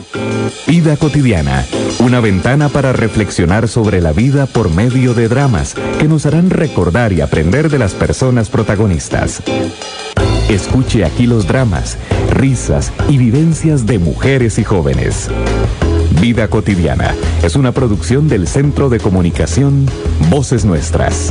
Vida cotidiana, una ventana para reflexionar sobre la vida por medio de dramas que nos harán recordar y aprender de las personas protagonistas. Escuche aquí los dramas, risas y vivencias de mujeres y jóvenes. Vida cotidiana es una producción del Centro de Comunicación Voces Nuestras.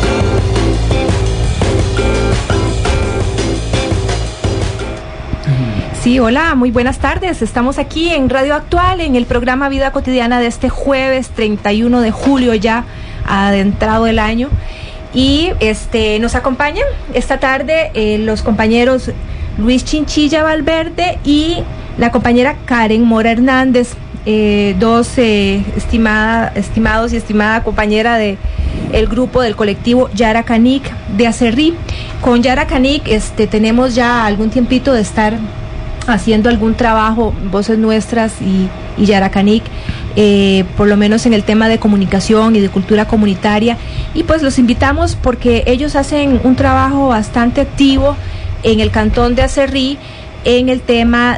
Sí, hola, muy buenas tardes. Estamos aquí en Radio Actual, en el programa Vida Cotidiana de este jueves 31 de julio, ya adentrado el año. Y nos acompañan esta tarde los compañeros Luis Chinchilla Valverde y la compañera Karen Mora Hernández, dos estimados y estimada compañera de el grupo del colectivo Yara Canik de Acerrí. Con Yara Canik tenemos ya algún tiempito de estar haciendo algún trabajo, Voces Nuestras y Yara Canik, por lo menos en el tema de comunicación y de cultura comunitaria, y pues los invitamos porque ellos hacen un trabajo bastante activo en el cantón de Acerrí en el tema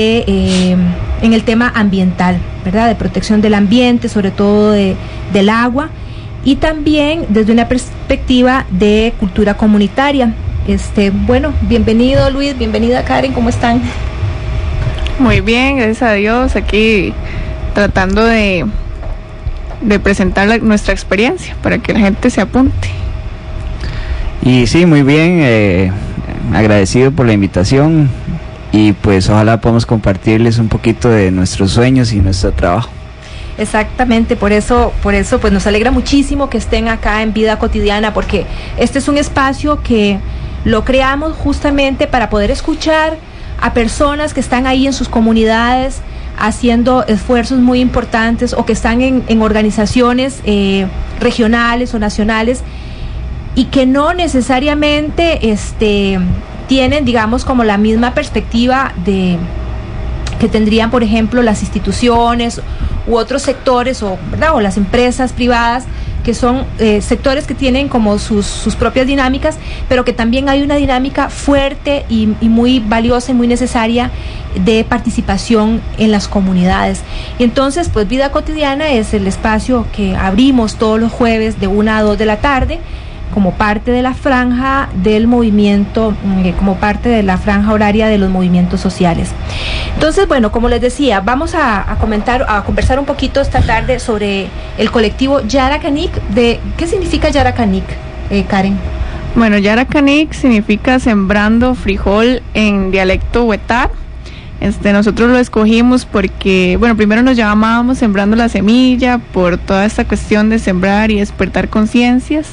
ambiental, ¿verdad? De protección del ambiente, sobre todo del agua, y también desde una perspectiva de cultura comunitaria. Bueno, bienvenido Luis, bienvenida Karen, ¿cómo están? Muy bien, gracias a Dios, aquí tratando de presentar nuestra experiencia para que la gente se apunte. Y sí, muy bien, agradecido por la invitación y pues ojalá podamos compartirles un poquito de nuestros sueños y nuestro trabajo. Exactamente, por eso pues nos alegra muchísimo que estén acá en Vida Cotidiana, porque este es un espacio que lo creamos justamente para poder escuchar a personas que están ahí en sus comunidades haciendo esfuerzos muy importantes o que están en organizaciones regionales o nacionales y que no necesariamente tienen, digamos, como la misma perspectiva que tendrían, por ejemplo, las instituciones u otros sectores ¿verdad? O las empresas privadas, que son sectores que tienen como sus propias dinámicas, pero que también hay una dinámica fuerte y muy valiosa y muy necesaria de participación en las comunidades. Y entonces, pues Vida Cotidiana es el espacio que abrimos todos los jueves de 1 a 2 de la tarde, como parte de la franja del movimiento, como parte de la franja horaria de los movimientos sociales. Entonces, bueno, como les decía, vamos a conversar un poquito esta tarde sobre el colectivo Yara Canik. ¿Qué significa Yara Canik, Karen? Bueno, Yara Canik significa sembrando frijol en dialecto huetar. Nosotros lo escogimos porque, bueno, primero nos llamábamos Sembrando la Semilla por toda esta cuestión de sembrar y despertar conciencias.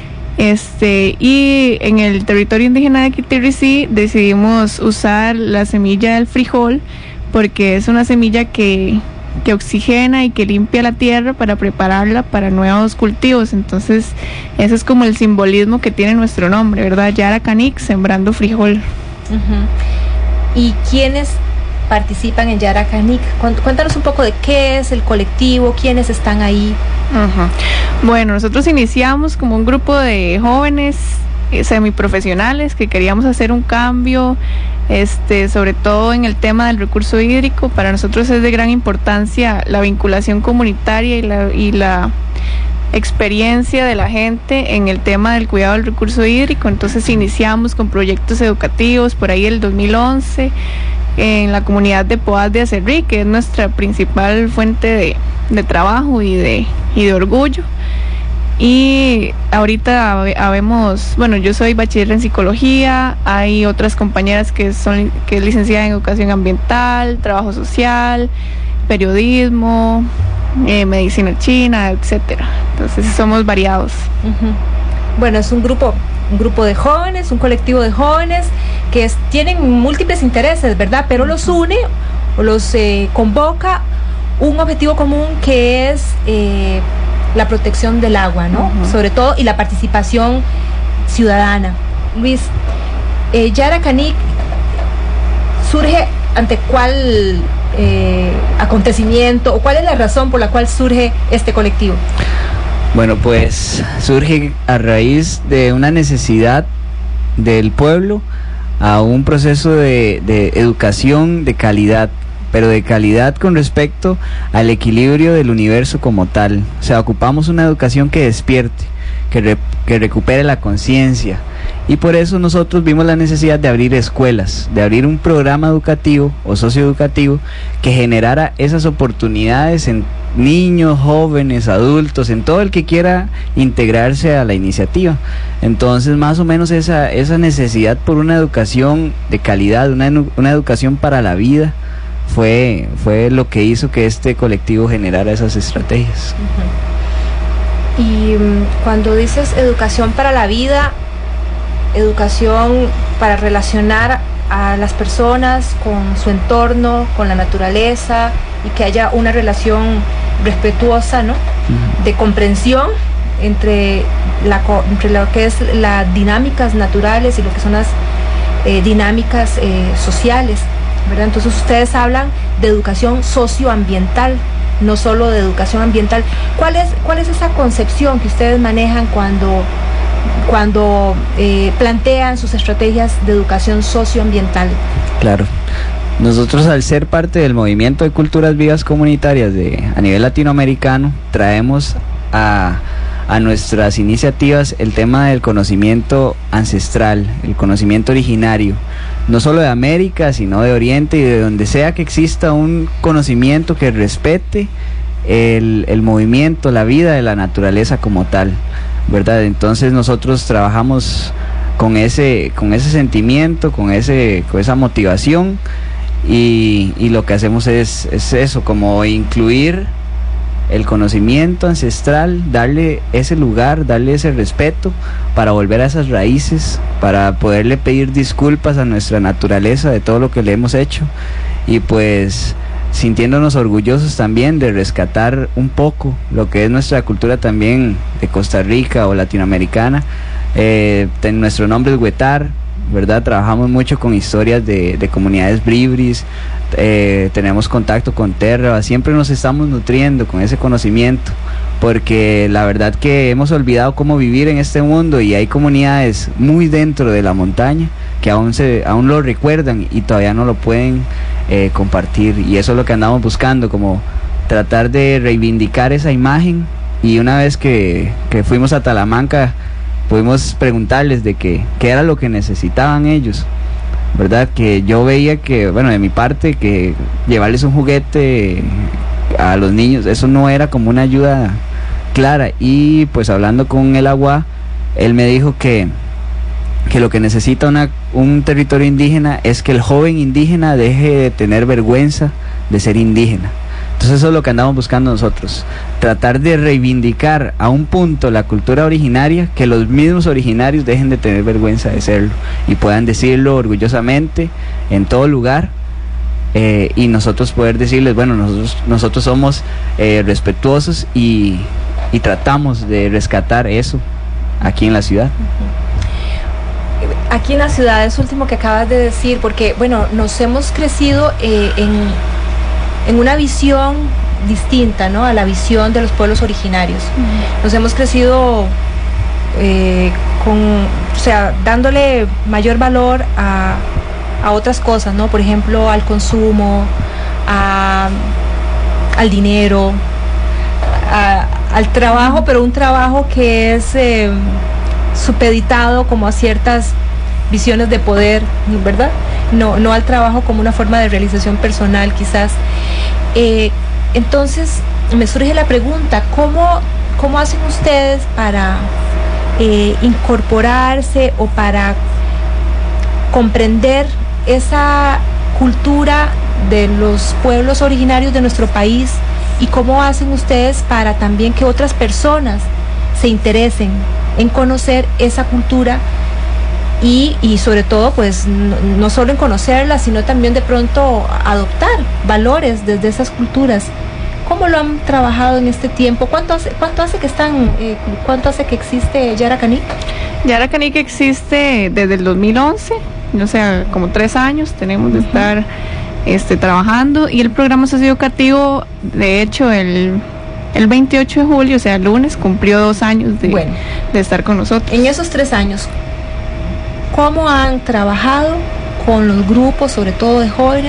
Y en el territorio indígena de Quitirricí decidimos usar la semilla del frijol porque es una semilla que oxigena y que limpia la tierra para prepararla para nuevos cultivos. Entonces ese es como el simbolismo que tiene nuestro nombre, ¿verdad? Yara Canik, sembrando frijol. Uh-huh. ¿Y quiénes participan en Yara Canik? Cuéntanos un poco de qué es el colectivo, quiénes están ahí. Uh-huh. Bueno, nosotros iniciamos como un grupo de jóvenes semiprofesionales que queríamos hacer un cambio, sobre todo en el tema del recurso hídrico. Para nosotros es de gran importancia la vinculación comunitaria y la experiencia de la gente en el tema del cuidado del recurso hídrico. Entonces iniciamos con proyectos educativos por ahí el 2011 en la comunidad de Poás de Acerrí, que es nuestra principal fuente de trabajo y de orgullo. Y ahorita habemos, bueno, yo soy bachiller en psicología, hay otras compañeras que es licenciada en educación ambiental, trabajo social, periodismo, medicina china, etcétera. Entonces somos variados. Uh-huh. Bueno, es un grupo de jóvenes, un colectivo de jóvenes que tienen múltiples intereses, ¿verdad? Pero los une o los convoca un objetivo común que es la protección del agua, ¿no? Uh-huh. Sobre todo, y la participación ciudadana. Luis, Yara Canik surge ante cuál acontecimiento o cuál es la razón por la cual surge este colectivo. Bueno, pues surge a raíz de una necesidad del pueblo a un proceso de educación de calidad pero de calidad con respecto al equilibrio del universo como tal. O sea, ocupamos una educación que despierte, que recupere la conciencia, y por eso nosotros vimos la necesidad de abrir escuelas, de abrir un programa educativo o socioeducativo que generara esas oportunidades en niños, jóvenes, adultos, en todo el que quiera integrarse a la iniciativa. Entonces, más o menos esa necesidad por una educación de calidad, una educación para la vida, fue lo que hizo que este colectivo generara esas estrategias. Y cuando dices educación para la vida, educación para relacionar a las personas con su entorno, con la naturaleza, y que haya una relación respetuosa, ¿no? De comprensión entre lo que es las dinámicas naturales y lo que son las dinámicas sociales, ¿verdad? Entonces ustedes hablan de educación socioambiental, no solo de educación ambiental. ¿Cuál es esa concepción que ustedes manejan cuando plantean sus estrategias de educación socioambiental? Claro. Nosotros, al ser parte del movimiento de culturas vivas comunitarias a nivel latinoamericano, traemos a nuestras iniciativas el tema del conocimiento ancestral, el conocimiento originario, no solo de América, sino de Oriente y de donde sea que exista un conocimiento que respete el movimiento, la vida de la naturaleza como tal, ¿verdad? Entonces nosotros trabajamos con ese sentimiento, con esa motivación, y lo que hacemos es eso, como incluir el conocimiento ancestral, darle ese lugar, darle ese respeto, para volver a esas raíces, para poderle pedir disculpas a nuestra naturaleza de todo lo que le hemos hecho, y pues sintiéndonos orgullosos también de rescatar un poco lo que es nuestra cultura también de Costa Rica o latinoamericana. Nuestro nombre es Huetar, ¿verdad? Trabajamos mucho con historias de comunidades bribris, tenemos contacto con Terra, siempre nos estamos nutriendo con ese conocimiento, porque la verdad que hemos olvidado cómo vivir en este mundo, y hay comunidades muy dentro de la montaña que aún lo recuerdan y todavía no lo pueden compartir, y eso es lo que andamos buscando, como tratar de reivindicar esa imagen. Y una vez que fuimos a Talamanca, pudimos preguntarles de qué era lo que necesitaban ellos, ¿verdad? Que yo veía que, bueno, de mi parte, que llevarles un juguete a los niños, eso no era como una ayuda clara. Y pues hablando con el Agua, él me dijo que lo que necesita un territorio indígena es que el joven indígena deje de tener vergüenza de ser indígena. Entonces eso es lo que andamos buscando nosotros, tratar de reivindicar a un punto la cultura originaria, que los mismos originarios dejen de tener vergüenza de serlo y puedan decirlo orgullosamente en todo lugar, y nosotros poder decirles, bueno, nosotros somos respetuosos y tratamos de rescatar eso aquí en la ciudad. Aquí en la ciudad, es último que acabas de decir, porque bueno, nos hemos crecido en una visión distinta, ¿no?, a la visión de los pueblos originarios. Nos hemos crecido dándole mayor valor a otras cosas, ¿no? Por ejemplo, al consumo, al dinero, al trabajo, pero un trabajo que es supeditado como a ciertas visiones de poder, ¿verdad? No al trabajo como una forma de realización personal, quizás. Entonces me surge la pregunta, ¿cómo hacen ustedes para incorporarse o para comprender esa cultura de los pueblos originarios de nuestro país, y cómo hacen ustedes para también que otras personas se interesen en conocer esa cultura y sobre todo pues no solo en conocerla, sino también de pronto adoptar valores desde esas culturas? ¿Cómo lo han trabajado en este tiempo? ¿Cuánto hace que existe Yara Canik? Yara Canik existe desde el 2011, o sea, como 3 años tenemos de estar trabajando, y el programa socioeducativo, de hecho, el 28 de julio, o sea, el lunes, cumplió 2 años de estar con nosotros. En esos 3 años, ¿cómo han trabajado con los grupos, sobre todo de jóvenes,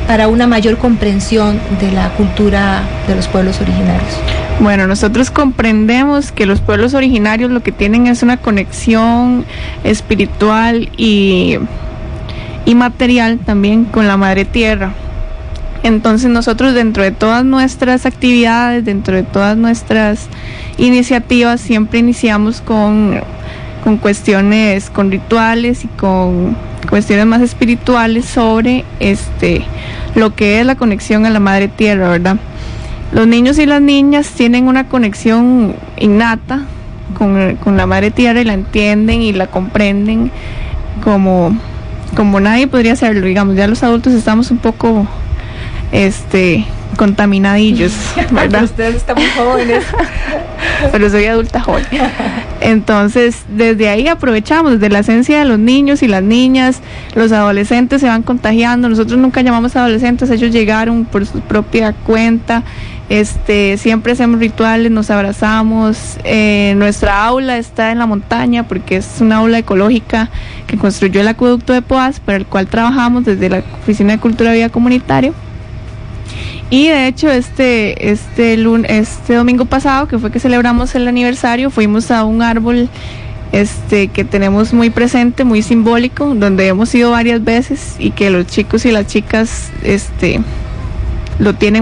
para una mayor comprensión de la cultura de los pueblos originarios? Bueno, nosotros comprendemos que los pueblos originarios lo que tienen es una conexión espiritual y material también con la madre tierra. Entonces nosotros, dentro de todas nuestras actividades, dentro de todas nuestras iniciativas, siempre iniciamos con cuestiones, con rituales y con cuestiones más espirituales sobre lo que es la conexión a la madre tierra, ¿verdad? Los niños y las niñas tienen una conexión innata con la madre tierra y la entienden y la comprenden como nadie podría hacerlo, digamos. Ya los adultos estamos un poco contaminadillos, ¿verdad? Ustedes están muy jóvenes. Pero soy adulta joven. Entonces, desde ahí aprovechamos, desde la esencia de los niños y las niñas, los adolescentes se van contagiando. Nosotros nunca llamamos adolescentes, ellos llegaron por su propia cuenta. Siempre hacemos rituales, nos abrazamos. Nuestra aula está en la montaña porque es una aula ecológica que construyó el acueducto de Poás, para el cual trabajamos desde la Oficina de Cultura y Vida Comunitaria. Y de hecho este domingo pasado, que fue que celebramos el aniversario, fuimos a un árbol que tenemos muy presente, muy simbólico, donde hemos ido varias veces y que los chicos y las chicas le tienen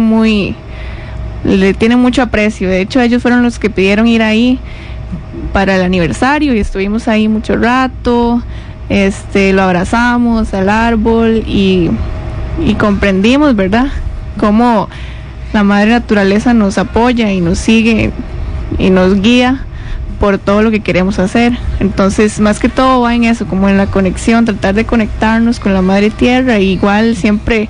mucho aprecio. De hecho, ellos fueron los que pidieron ir ahí para el aniversario y estuvimos ahí mucho rato. Lo abrazamos al árbol y comprendimos, ¿verdad?, cómo la madre naturaleza nos apoya y nos sigue y nos guía por todo lo que queremos hacer. Entonces, más que todo va en eso, como en la conexión, tratar de conectarnos con la madre tierra, y igual siempre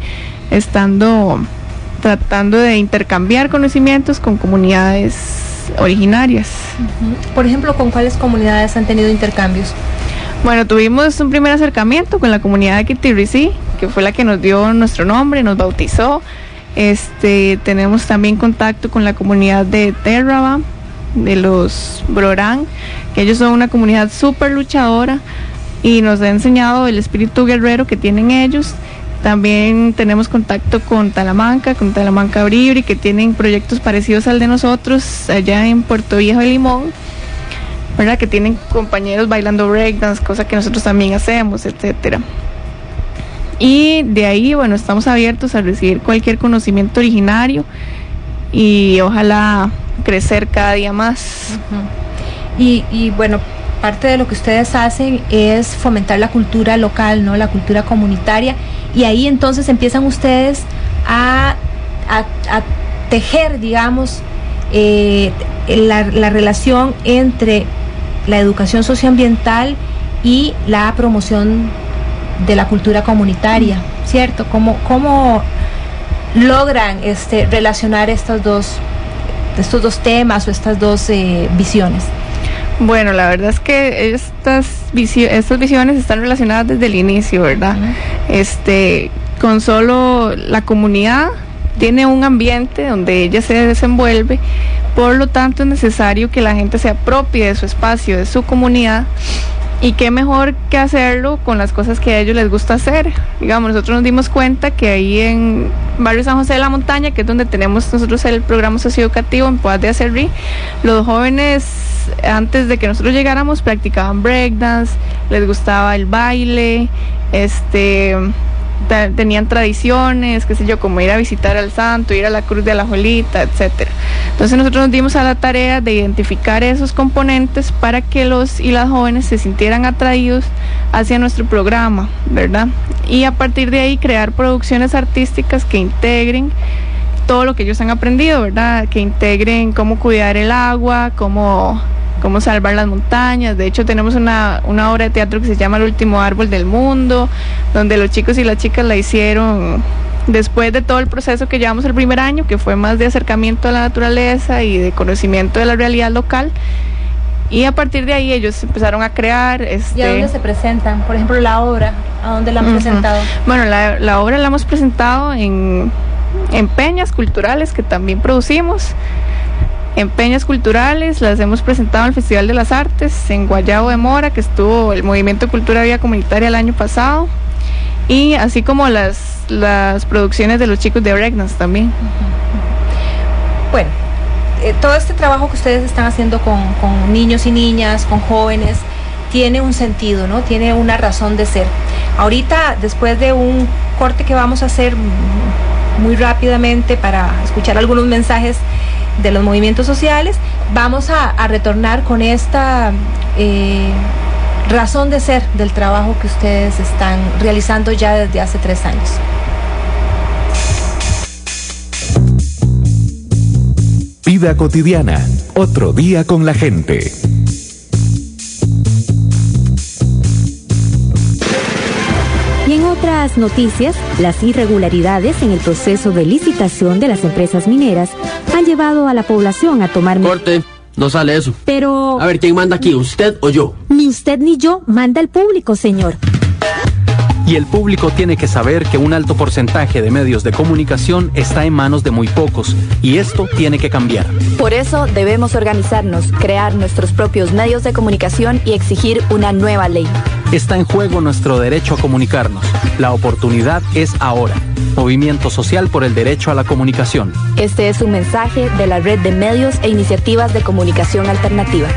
tratando de intercambiar conocimientos con comunidades originarias. Por ejemplo, ¿con cuáles comunidades han tenido intercambios? Bueno, tuvimos un primer acercamiento con la comunidad de Kitiricí, que fue la que nos dio nuestro nombre, nos bautizó. Tenemos también contacto con la comunidad de Terraba, de los Brorán, que ellos son una comunidad súper luchadora y nos ha enseñado el espíritu guerrero que tienen ellos. También tenemos contacto con Talamanca Bribri, que tienen proyectos parecidos al de nosotros allá en Puerto Viejo de Limón, ¿verdad?, que tienen compañeros bailando breakdance, cosa que nosotros también hacemos, etcétera. Y de ahí, bueno, estamos abiertos a recibir cualquier conocimiento originario y ojalá crecer cada día más. Y bueno, parte de lo que ustedes hacen es fomentar la cultura local, ¿no?, la cultura comunitaria, y ahí entonces empiezan ustedes a tejer, digamos, la relación entre la educación socioambiental y la promoción de la cultura comunitaria, ¿cierto? ¿Cómo logran relacionar estos dos temas o estas dos visiones? Bueno, la verdad es que estas visiones están relacionadas desde el inicio, ¿verdad? Con solo la comunidad tiene un ambiente donde ella se desenvuelve, por lo tanto es necesario que la gente se apropie de su espacio, de su comunidad. Y qué mejor que hacerlo con las cosas que a ellos les gusta hacer. Digamos, nosotros nos dimos cuenta que ahí en Barrio San José de la Montaña, que es donde tenemos nosotros el programa socioeducativo en Poás de Acerrí, los jóvenes, antes de que nosotros llegáramos, practicaban breakdance, les gustaba el baile, tenían tradiciones, qué sé yo, como ir a visitar al santo, ir a la Cruz de la Jolita, etcétera. Entonces nosotros nos dimos a la tarea de identificar esos componentes para que los y las jóvenes se sintieran atraídos hacia nuestro programa, ¿verdad? Y a partir de ahí crear producciones artísticas que integren todo lo que ellos han aprendido, ¿verdad? Que integren cómo cuidar el agua, cómo salvar las montañas. De hecho, tenemos una obra de teatro que se llama El último árbol del mundo, donde los chicos y las chicas la hicieron después de todo el proceso que llevamos el primer año, que fue más de acercamiento a la naturaleza y de conocimiento de la realidad local. Y a partir de ahí ellos empezaron a crear. ¿Y a dónde se presentan? Por ejemplo, la obra, ¿a dónde la han presentado? Bueno, la obra la hemos presentado en peñas culturales que también producimos. En peñas culturales las hemos presentado en el Festival de las Artes en Guayabo de Mora, que estuvo el Movimiento de Cultura Vida Comunitaria el año pasado, y así como las las producciones de los chicos de Bregnas también. Bueno, todo este trabajo que ustedes están haciendo con niños y niñas, con jóvenes, tiene un sentido, ¿no? Tiene una razón de ser. Ahorita, después de un corte que vamos a hacer muy rápidamente para escuchar algunos mensajes de los movimientos sociales, vamos a retornar con esta razón de ser del trabajo que ustedes están realizando ya desde hace 3 años. Vida cotidiana, otro día con la gente. Y en otras noticias, las irregularidades en el proceso de licitación de las empresas mineras han llevado a la población a tomar... Corte, no sale eso. Pero... A ver, ¿quién manda aquí, usted o yo? Ni usted ni yo, manda el público, señor. Y el público tiene que saber que un alto porcentaje de medios de comunicación está en manos de muy pocos, y esto tiene que cambiar. Por eso debemos organizarnos, crear nuestros propios medios de comunicación y exigir una nueva ley. Está en juego nuestro derecho a comunicarnos. La oportunidad es ahora. Movimiento Social por el Derecho a la Comunicación. Este es un mensaje de la Red de Medios e Iniciativas de Comunicación Alternativa.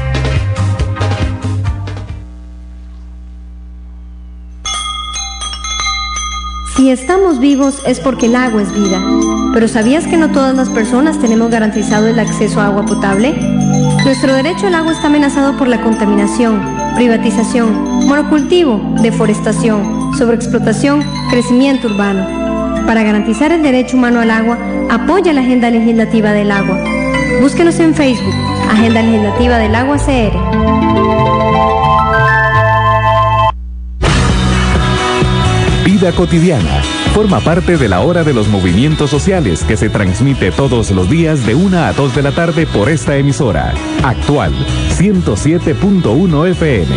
Si estamos vivos es porque el agua es vida. Pero ¿sabías que no todas las personas tenemos garantizado el acceso a agua potable? Nuestro derecho al agua está amenazado por la contaminación, privatización, monocultivo, deforestación, sobreexplotación, crecimiento urbano. Para garantizar el derecho humano al agua, apoya la Agenda Legislativa del Agua. Búsquenos en Facebook, Agenda Legislativa del Agua CR. Vida cotidiana forma parte de la hora de los movimientos sociales que se transmite todos los días de 1 a 2 de la tarde por esta emisora. Actual 107.1 FM.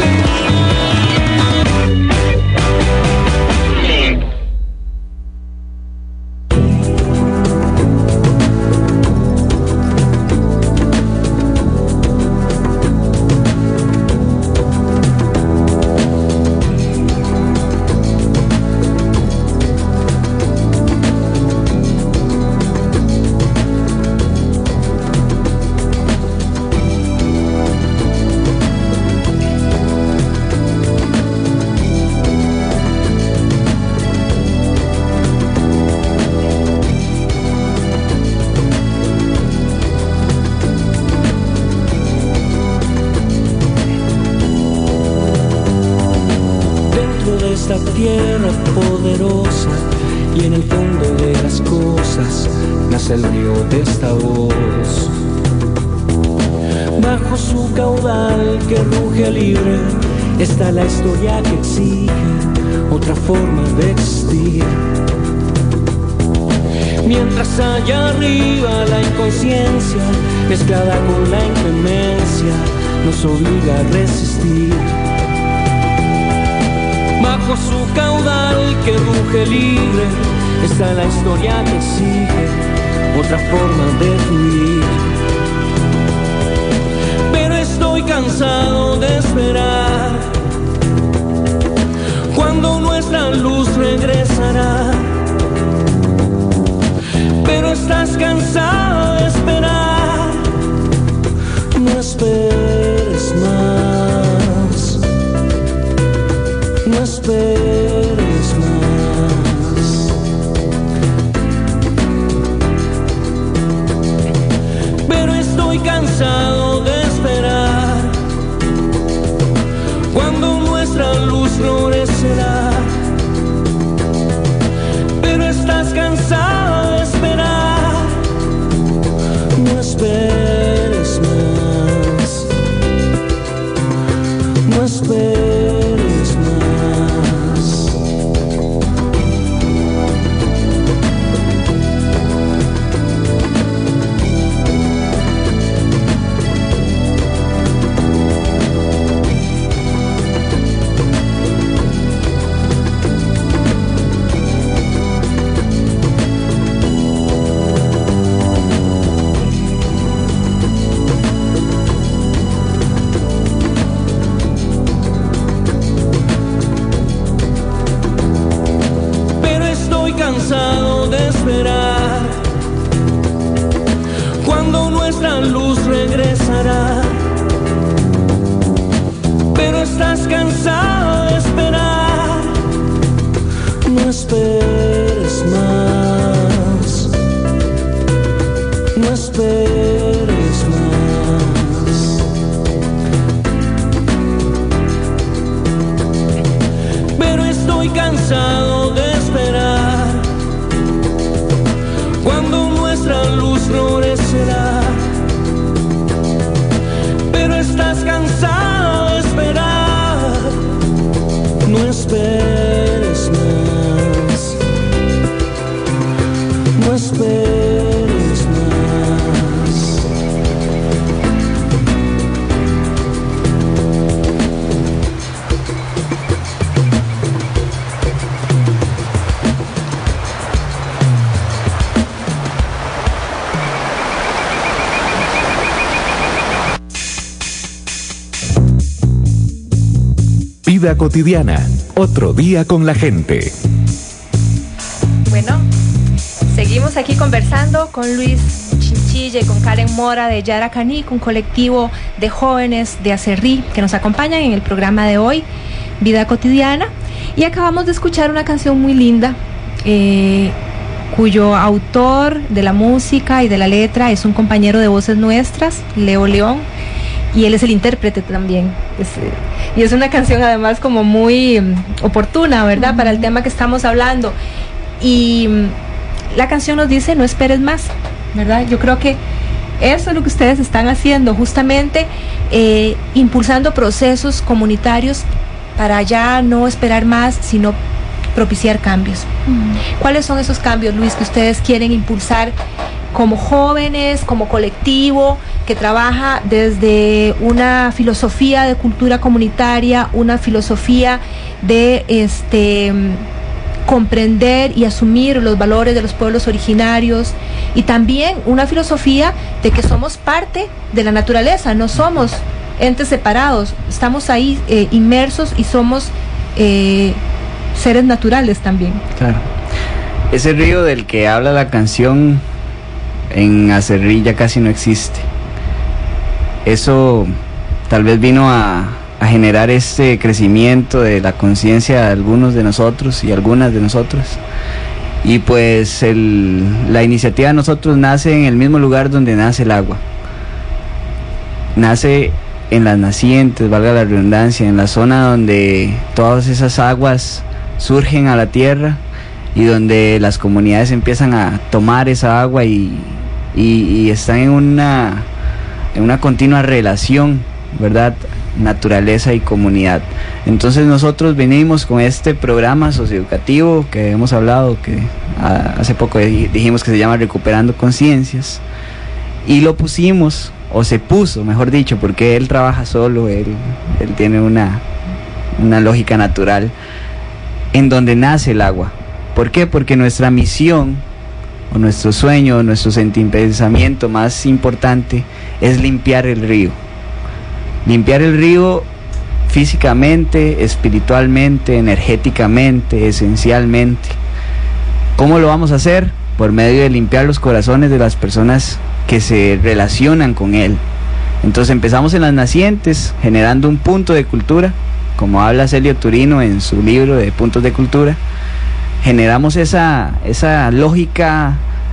Tierra poderosa y en el fondo de las cosas nace el río de esta voz. Bajo su caudal que ruge libre está la historia que exige otra forma de existir. Mientras allá arriba la inconsciencia mezclada con la inclemencia nos obliga a resistir. Bajo su caudal que ruge libre está la historia que exige otra forma de fluir. Pero estoy cansado de esperar cuando nuestra luz regresará. Pero estás cansado de esperar, no esperes más. No esperes más. Pero estoy cansado de esperar cuando nuestra luz florecerá. Pero estás cansado de esperar. No esperes más. No esperes más. nuestra luz regresará. Pero estás cansado de esperar. No esperes más. No esperes más. Pero estoy cansado de esperar. Cuando nuestra luz florecerá. Pero estás cansado de esperar. No esperes más. No esperes más. Vida cotidiana, otro día con la gente. Bueno, seguimos aquí conversando con Luis Chinchilla y con Karen Mora de Yaracanic, un colectivo de jóvenes de Acerrí que nos acompañan en el programa de hoy, Vida Cotidiana. Y acabamos de escuchar una canción muy linda, cuyo autor de la música y de la letra es un compañero de Voces Nuestras, Leo León, y él es el intérprete también. Y es una canción además como muy oportuna, ¿verdad? Para el tema que estamos hablando. Y la canción nos dice, no esperes más, ¿verdad? Yo creo que eso es lo que ustedes están haciendo, justamente impulsando procesos comunitarios para ya no esperar más, sino propiciar cambios. ¿Cuáles son esos cambios, Luis, que ustedes quieren impulsar como jóvenes, como colectivo que trabaja desde una filosofía de cultura comunitaria, una filosofía de comprender y asumir los valores de los pueblos originarios, y también una filosofía de que somos parte de la naturaleza, no somos entes separados, estamos ahí inmersos y somos seres naturales también? Claro. Ese río del que habla la canción en Acerrí ya casi no existe. Eso tal vez vino a generar este crecimiento de la conciencia de algunos de nosotros y algunas de nosotros. Y pues la iniciativa de nosotros nace en el mismo lugar donde nace el agua. Nace en las nacientes, valga la redundancia, en la zona donde todas esas aguas surgen a la tierra y donde las comunidades empiezan a tomar esa agua y están en una continua relación, ¿verdad? Naturaleza y comunidad. Entonces nosotros venimos con este programa socioeducativo que hemos hablado, que hace poco dijimos que se llama Recuperando Conciencias, y lo pusimos, o se puso, mejor dicho, porque él trabaja solo, él tiene una lógica natural, en donde nace el agua. ¿Por qué? Porque nuestra misión, o nuestro sueño, o nuestro pensamiento más importante es limpiar el río. Limpiar el río físicamente, espiritualmente, energéticamente, esencialmente. ¿Cómo lo vamos a hacer? Por medio de limpiar los corazones de las personas que se relacionan con él. Entonces empezamos en las nacientes, generando un punto de cultura, como habla Celio Turino en su libro de Puntos de Cultura. Generamos esa lógica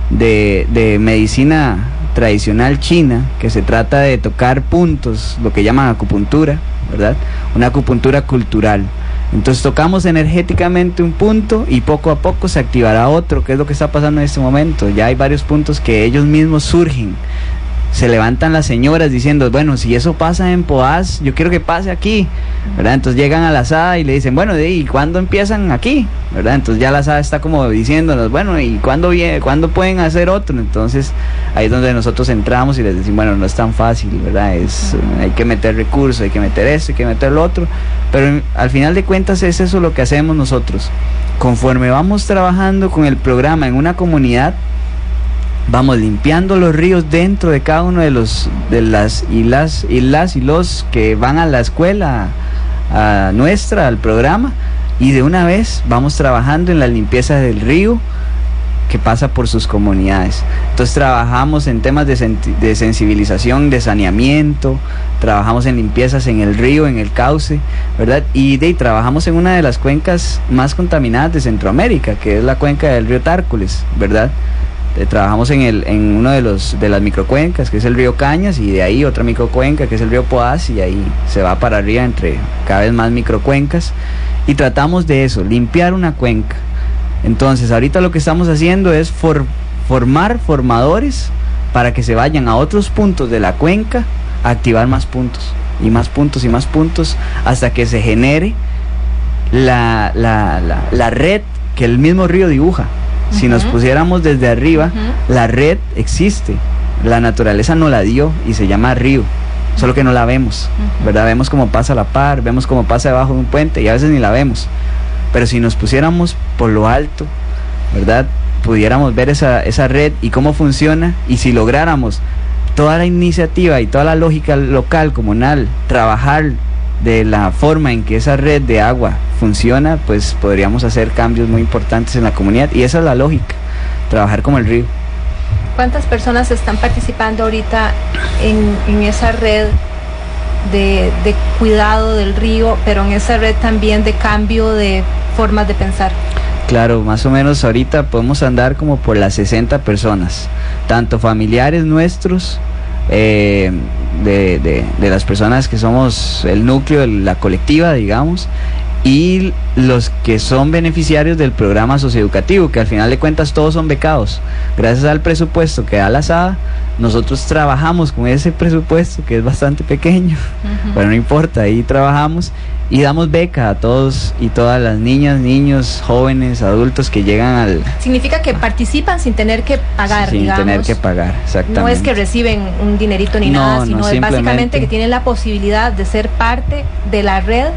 de medicina tradicional china, que se trata de tocar puntos, lo que llaman acupuntura, ¿verdad? Una acupuntura cultural. Entonces tocamos energéticamente un punto y poco a poco se activará otro, que es lo que está pasando en este momento. Ya hay varios puntos que ellos mismos surgen. Se levantan las señoras diciendo, bueno, si eso pasa en Poás, yo quiero que pase aquí, ¿verdad? Entonces llegan a la asada y le dicen, bueno, ¿y cuándo empiezan aquí? ¿Verdad? Entonces ya la asada está como diciéndonos, bueno, ¿y cuándo pueden hacer otro? Entonces ahí es donde nosotros entramos y les decimos, bueno, no es tan fácil, ¿verdad? Hay que meter recursos, hay que meter esto, hay que meter lo otro, pero al final de cuentas es eso lo que hacemos nosotros. Conforme vamos trabajando con el programa en una comunidad, vamos limpiando los ríos dentro de cada uno de los que van a la escuela al programa, y de una vez vamos trabajando en la limpieza del río que pasa por sus comunidades. Entonces trabajamos en temas de sensibilización, de saneamiento, trabajamos en limpiezas en el río, en el cauce, ¿verdad? Y trabajamos en una de las cuencas más contaminadas de Centroamérica, que es la cuenca del río Tárcoles, ¿verdad? Trabajamos en uno de las microcuencas, que es el río Cañas, y de ahí otra microcuenca, que es el río Poás, y ahí se va para arriba entre cada vez más microcuencas, y tratamos de eso, limpiar una cuenca. Entonces ahorita lo que estamos haciendo es formar formadores para que se vayan a otros puntos de la cuenca a activar más puntos, y más puntos, y más puntos, hasta que se genere la red que el mismo río dibuja. Si nos pusiéramos desde arriba, la red existe, la naturaleza nos la dio y se llama río, solo que no la vemos, ¿verdad? Vemos cómo pasa a la par, vemos cómo pasa debajo de un puente y a veces ni la vemos, pero si nos pusiéramos por lo alto, ¿verdad? Pudiéramos ver esa red y cómo funciona, y si lográramos toda la iniciativa y toda la lógica local, comunal, trabajar de la forma en que esa red de agua funciona, pues podríamos hacer cambios muy importantes en la comunidad, y esa es la lógica, trabajar como el río. ¿Cuántas personas están participando ahorita en esa red de cuidado del río, pero en esa red también de cambio de formas de pensar? Claro, más o menos ahorita podemos andar como por las 60 personas, tanto familiares nuestros, de las personas que somos el núcleo de la colectiva, digamos, y los que son beneficiarios del programa socioeducativo, que al final de cuentas todos son becados. Gracias al presupuesto que da la SADA, nosotros trabajamos con ese presupuesto, que es bastante pequeño, pero no importa, ahí trabajamos y damos beca a todos y todas las niñas, niños, jóvenes, adultos que llegan al... Significa que participan sin tener que pagar, sin digamos. tener que pagar, exactamente. No es que reciben un dinerito ni nada, sino es básicamente que tienen la posibilidad de ser parte de la red,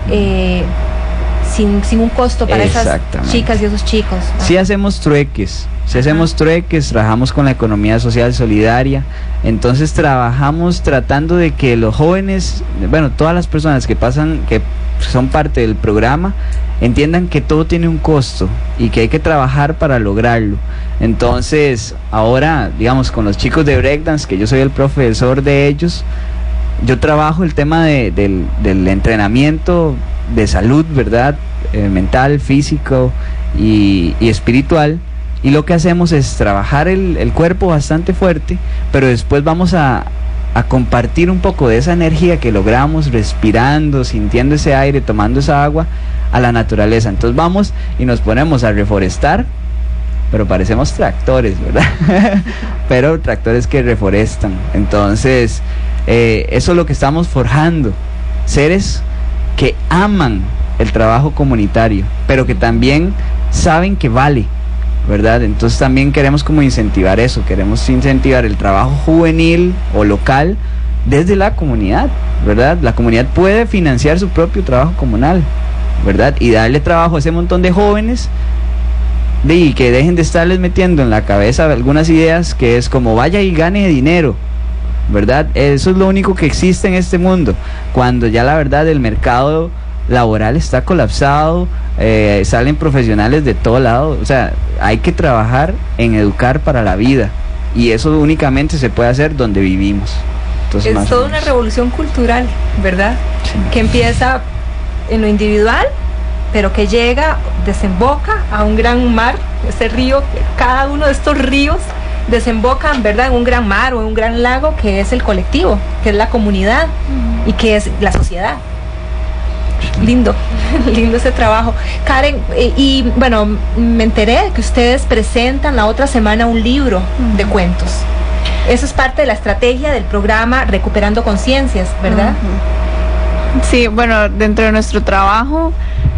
sin un costo para esas chicas y esos chicos. Sí hacemos trueques, trabajamos con la economía social solidaria, entonces trabajamos tratando de que los jóvenes, bueno, todas las personas que son parte del programa, entiendan que todo tiene un costo y que hay que trabajar para lograrlo. Entonces, ahora, digamos, con los chicos de breakdance, que yo soy el profesor de ellos, yo trabajo el tema del entrenamiento de salud, ¿verdad? Mental, físico y espiritual, y lo que hacemos es trabajar el cuerpo bastante fuerte, pero después vamos a compartir un poco de esa energía que logramos respirando, sintiendo ese aire, tomando esa agua, a la naturaleza. Entonces vamos y nos ponemos a reforestar, pero parecemos tractores, ¿verdad? Pero tractores que reforestan. Entonces eso es lo que estamos forjando, seres que aman el trabajo comunitario, pero que también saben que vale, ¿verdad? Entonces también queremos como incentivar eso, queremos incentivar el trabajo juvenil o local desde la comunidad, ¿verdad? La comunidad puede financiar su propio trabajo comunal, ¿verdad? Y darle trabajo a ese montón de jóvenes y que dejen de estarles metiendo en la cabeza algunas ideas que es como vaya y gane dinero, ¿verdad? Eso es lo único que existe en este mundo, cuando ya la verdad el mercado laboral está colapsado, salen profesionales de todo lado, o sea, hay que trabajar en educar para la vida, y eso únicamente se puede hacer donde vivimos. Entonces, es toda una revolución cultural, ¿verdad? Sí. Que empieza en lo individual, pero que llega, desemboca a un gran mar, ese río, cada uno de estos ríos desembocan, ¿verdad?, en un gran mar o en un gran lago, que es el colectivo, que es la comunidad y que es la sociedad. Lindo, lindo ese trabajo. Karen, y bueno, me enteré que ustedes presentan la otra semana un libro de cuentos. Eso es parte de la estrategia del programa Recuperando Conciencias, ¿verdad? Sí, bueno, dentro de nuestro trabajo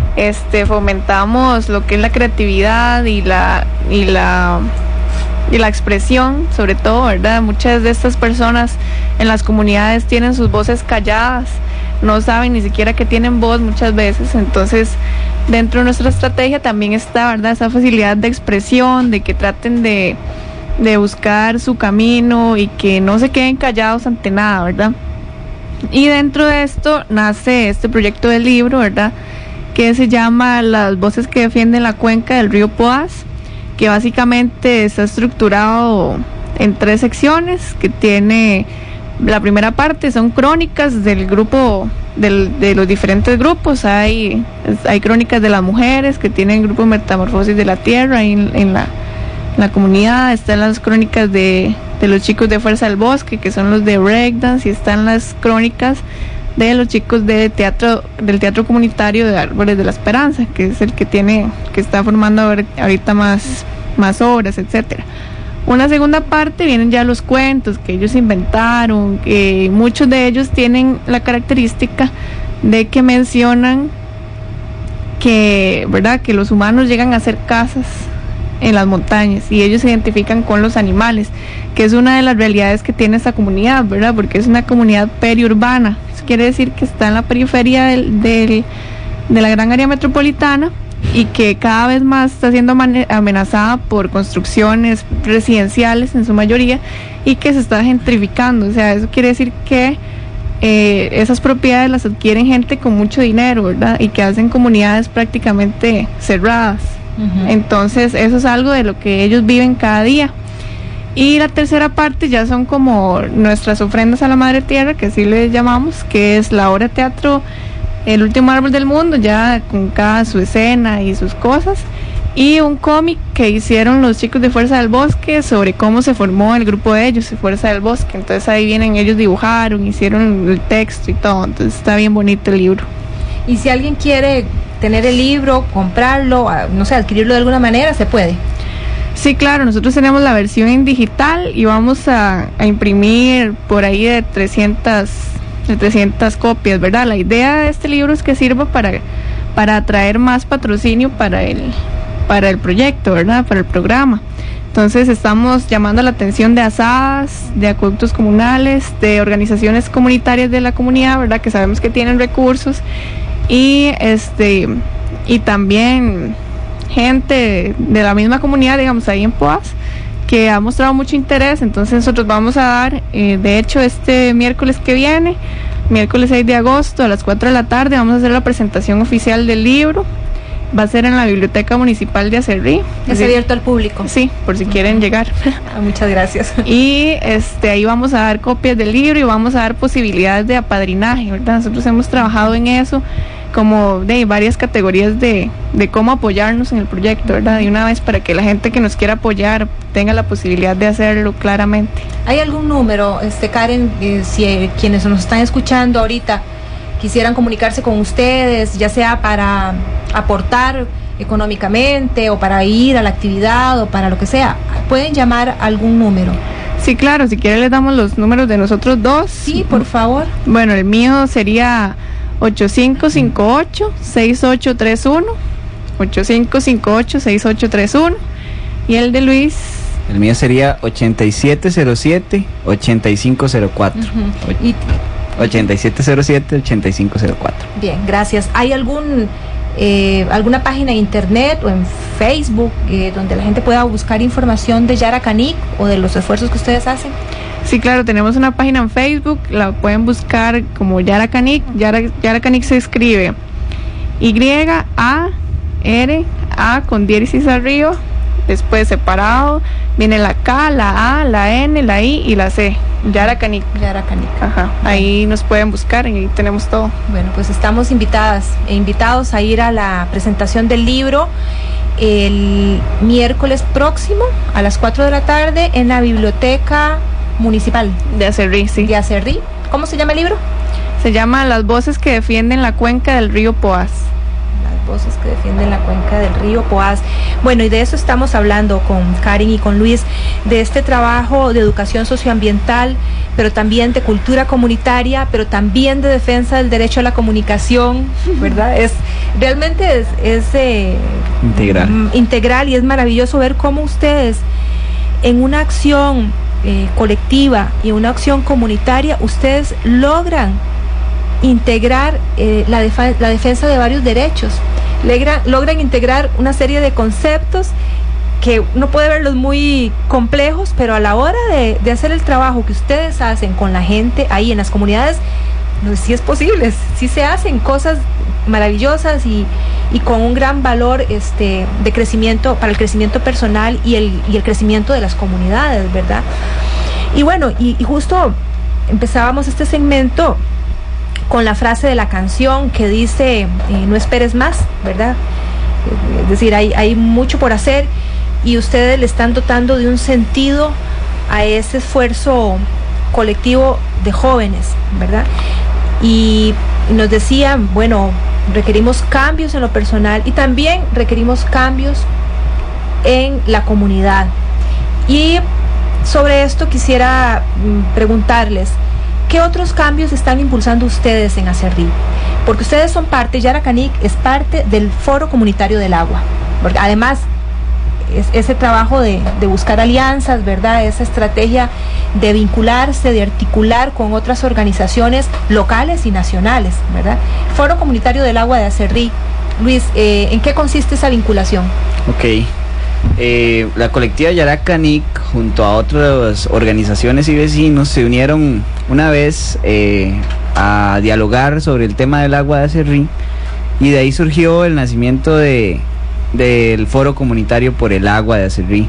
fomentamos lo que es la creatividad y la expresión, sobre todo, ¿verdad? Muchas de estas personas en las comunidades tienen sus voces calladas, no saben ni siquiera que tienen voz muchas veces. Entonces, dentro de nuestra estrategia también está, ¿verdad?, esa facilidad de expresión, de que traten de buscar su camino y que no se queden callados ante nada, ¿verdad? Y dentro de esto nace este proyecto del libro, ¿verdad?, que se llama Las voces que defienden la cuenca del río Poás, que básicamente está estructurado en 3 secciones, que tiene la primera parte, son crónicas del grupo, de los diferentes grupos. Hay crónicas de las mujeres que tienen el grupo Metamorfosis de la Tierra ahí en la comunidad. Están las crónicas de los chicos de Fuerza del Bosque, que son los de breakdance, y están las crónicas de los chicos del teatro comunitario de Árboles de la Esperanza, que es el que está formando ahorita más obras, etcétera. Una segunda parte vienen ya los cuentos que ellos inventaron, que muchos de ellos tienen la característica de que mencionan que, ¿verdad?, que los humanos llegan a hacer casas en las montañas y ellos se identifican con los animales, que es una de las realidades que tiene esta comunidad, ¿verdad?, porque es una comunidad periurbana. Eso quiere decir que está en la periferia de la gran área metropolitana, y que cada vez más está siendo amenazada por construcciones residenciales en su mayoría, y que se está gentrificando. O sea, eso quiere decir que esas propiedades las adquieren gente con mucho dinero, ¿verdad?, y que hacen comunidades prácticamente cerradas. Uh-huh. Entonces eso es algo de lo que ellos viven cada día. Y la tercera parte ya son como nuestras ofrendas a la Madre Tierra, que así le llamamos, que es la obra de teatro El último árbol del mundo, ya con cada su escena y sus cosas, y un cómic que hicieron los chicos de Fuerza del Bosque sobre cómo se formó el grupo de ellos, Fuerza del Bosque. Entonces ahí vienen, ellos dibujaron, hicieron el texto y todo, entonces está bien bonito el libro. Y si alguien quiere tener el libro, comprarlo, no sé, adquirirlo de alguna manera, ¿se puede? Sí, claro, nosotros tenemos la versión en digital y vamos a imprimir por ahí de 300 copias, ¿verdad? La idea de este libro es que sirva para atraer más patrocinio para el proyecto, ¿verdad?, para el programa. Entonces estamos llamando la atención de asadas, de acueductos comunales, de organizaciones comunitarias de la comunidad, ¿verdad?, que sabemos que tienen recursos, y también gente de la misma comunidad, digamos, ahí en Poás, que ha mostrado mucho interés. Entonces nosotros vamos a dar, de hecho, este miércoles que viene, miércoles 6 de agosto a las 4 de la tarde, vamos a hacer la presentación oficial del libro. Va a ser en la Biblioteca Municipal de Acerrí. ¿Es abierto al público? Sí, por si quieren llegar. Muchas gracias. Y ahí vamos a dar copias del libro y vamos a dar posibilidades de apadrinaje, ¿verdad? Nosotros hemos trabajado en eso, como de varias categorías de cómo apoyarnos en el proyecto, ¿verdad? Y una vez, para que la gente que nos quiera apoyar tenga la posibilidad de hacerlo claramente. ¿Hay algún número, Karen, si quienes nos están escuchando ahorita quisieran comunicarse con ustedes, ya sea para aportar económicamente o para ir a la actividad o para lo que sea, pueden llamar algún número? Sí, claro, si quieren les damos los números de nosotros dos. Sí, por favor. Bueno, el mío sería 8558-6831, 8558-6831, y el de Luis. El mío sería 8707-8504. Uh-huh. 8707-8504. Bien, gracias. ¿Hay alguna página de internet o en Facebook donde la gente pueda buscar información de Yara Canik o de los esfuerzos que ustedes hacen? Sí, claro, tenemos una página en Facebook, la pueden buscar como Yara Canik. Yara Canik se escribe YARA con diéresis arriba, después separado, viene la K, la A, la N, la I y la C. Yara Canik. Yara Canik. Ajá. Ahí nos pueden buscar y ahí tenemos todo. Bueno, pues estamos invitados a ir a la presentación del libro el miércoles próximo a las 4 de la tarde en la Biblioteca Municipal de Acerrí, sí. De Acerrí. ¿Cómo se llama el libro? Se llama Las voces que defienden la cuenca del río Poás. Las voces que defienden la cuenca del río Poás. Bueno, y de eso estamos hablando con Karen y con Luis, de este trabajo de educación socioambiental, pero también de cultura comunitaria, pero también de defensa del derecho a la comunicación, ¿verdad? Realmente es integral, y es maravilloso ver cómo ustedes en una acción colectiva y una acción comunitaria, ustedes logran integrar la defensa de varios derechos, logran integrar una serie de conceptos que uno puede verlos muy complejos, pero a la hora de hacer el trabajo que ustedes hacen con la gente ahí en las comunidades, no, sí es posible, sí se hacen cosas maravillosas y con un gran valor de crecimiento, para el crecimiento personal y el crecimiento de las comunidades, ¿verdad? Y bueno, y justo empezábamos este segmento con la frase de la canción que dice, no esperes más, ¿verdad? Es decir, hay mucho por hacer y ustedes le están dotando de un sentido a ese esfuerzo colectivo de jóvenes, ¿verdad? Y nos decían, bueno, requerimos cambios en lo personal y también requerimos cambios en la comunidad. Y sobre esto quisiera preguntarles, ¿qué otros cambios están impulsando ustedes en Acerrí? Porque ustedes son parte, Yaracanic es parte del Foro Comunitario del Agua, porque además ese trabajo de buscar alianzas, ¿verdad? Esa estrategia de vincularse, de articular con otras organizaciones locales y nacionales, ¿verdad? Foro Comunitario del Agua de Acerrí. Luis, ¿en qué consiste esa vinculación? Ok. La colectiva Yaracanic junto a otras organizaciones y vecinos se unieron una vez a dialogar sobre el tema del agua de Acerrí, y de ahí surgió el nacimiento del Foro Comunitario por el Agua de Acerrí,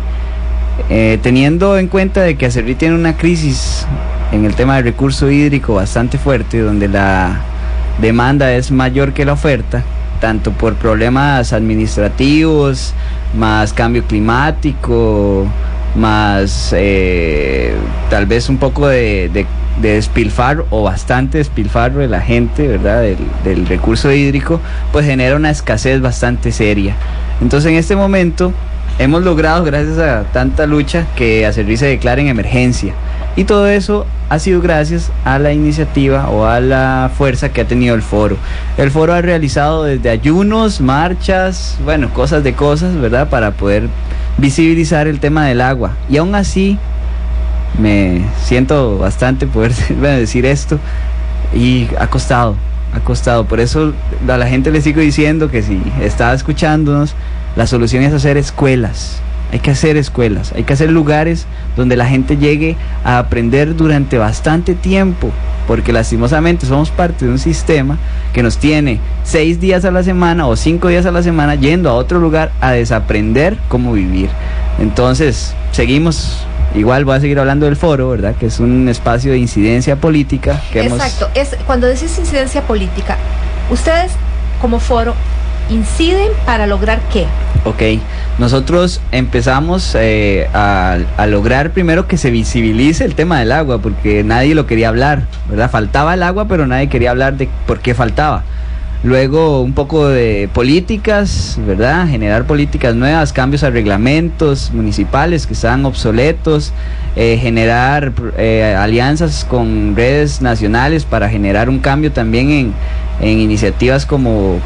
teniendo en cuenta de que Acerrí tiene una crisis en el tema del recurso hídrico bastante fuerte, donde la demanda es mayor que la oferta, tanto por problemas administrativos, más cambio climático, más tal vez un poco de despilfarro o bastante despilfarro de la gente, ¿verdad? Del recurso hídrico, pues genera una escasez bastante seria. Entonces en este momento hemos logrado, gracias a tanta lucha, que Acerrí se declare en emergencia, y todo eso ha sido gracias a la iniciativa o a la fuerza que ha tenido el foro. El foro ha realizado desde ayunos, marchas, bueno, cosas, ¿verdad? Para poder visibilizar el tema del agua, y aún así me siento bastante poder decir esto, y ha costado, por eso a la gente le sigo diciendo que si está escuchándonos, la solución es hacer escuelas. Hay que hacer lugares donde la gente llegue a aprender durante bastante tiempo, porque lastimosamente somos parte de un sistema que nos tiene 6 días a la semana o 5 días a la semana yendo a otro lugar a desaprender cómo vivir. Entonces, seguimos. Igual voy a seguir hablando del foro, ¿verdad? Que es un espacio de incidencia política que Exacto, cuando decís incidencia política, ustedes como foro inciden para lograr ¿qué? Ok, nosotros empezamos a lograr primero que se visibilice el tema del agua, porque nadie lo quería hablar, ¿verdad? Faltaba el agua, pero nadie quería hablar de por qué faltaba. Luego un poco de políticas, ¿verdad? Generar políticas nuevas, cambios a reglamentos municipales que estaban obsoletos, generar alianzas con redes nacionales para generar un cambio también en iniciativas como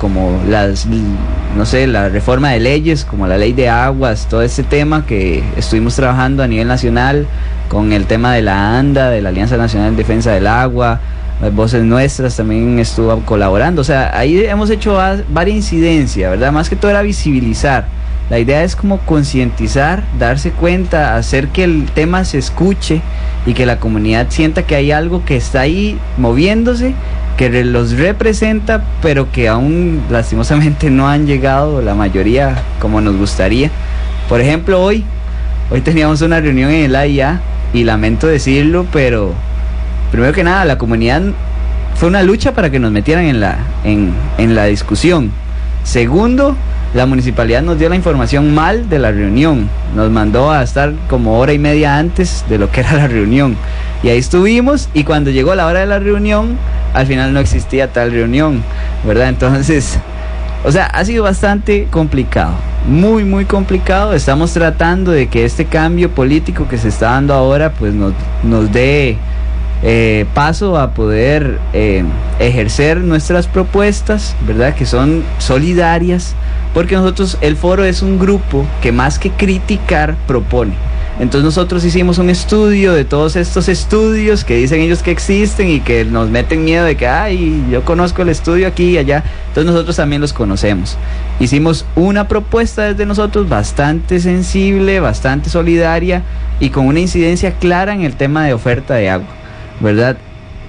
la reforma de leyes, como la ley de aguas, todo este tema que estuvimos trabajando a nivel nacional con el tema de la ANDA, de la Alianza Nacional de Defensa del Agua. Las Voces Nuestras también estuvo colaborando, o sea, ahí hemos hecho varias incidencias, ¿verdad? Más que todo era visibilizar. La idea es como concientizar, darse cuenta, hacer que el tema se escuche y que la comunidad sienta que hay algo que está ahí moviéndose, que los representa, pero que aún lastimosamente no han llegado la mayoría como nos gustaría. Por ejemplo, hoy teníamos una reunión en el AIA, y lamento decirlo, pero primero que nada, la comunidad fue una lucha para que nos metieran en la discusión. Segundo, la municipalidad nos dio la información mal de la reunión, nos mandó a estar como hora y media antes de lo que era la reunión, y ahí estuvimos, y cuando llegó la hora de la reunión, al final no existía tal reunión, ¿verdad? Entonces, o sea, ha sido bastante complicado, muy muy complicado. Estamos tratando de que este cambio político que se está dando ahora pues nos dé paso a poder ejercer nuestras propuestas, ¿verdad? Que son solidarias, porque nosotros, el foro es un grupo que más que criticar propone. Entonces nosotros hicimos un estudio de todos estos estudios que dicen ellos que existen y que nos meten miedo de que ay, yo conozco el estudio aquí y allá. Entonces nosotros también los conocemos. Hicimos una propuesta desde nosotros bastante sensible, bastante solidaria y con una incidencia clara en el tema de oferta de agua, ¿verdad?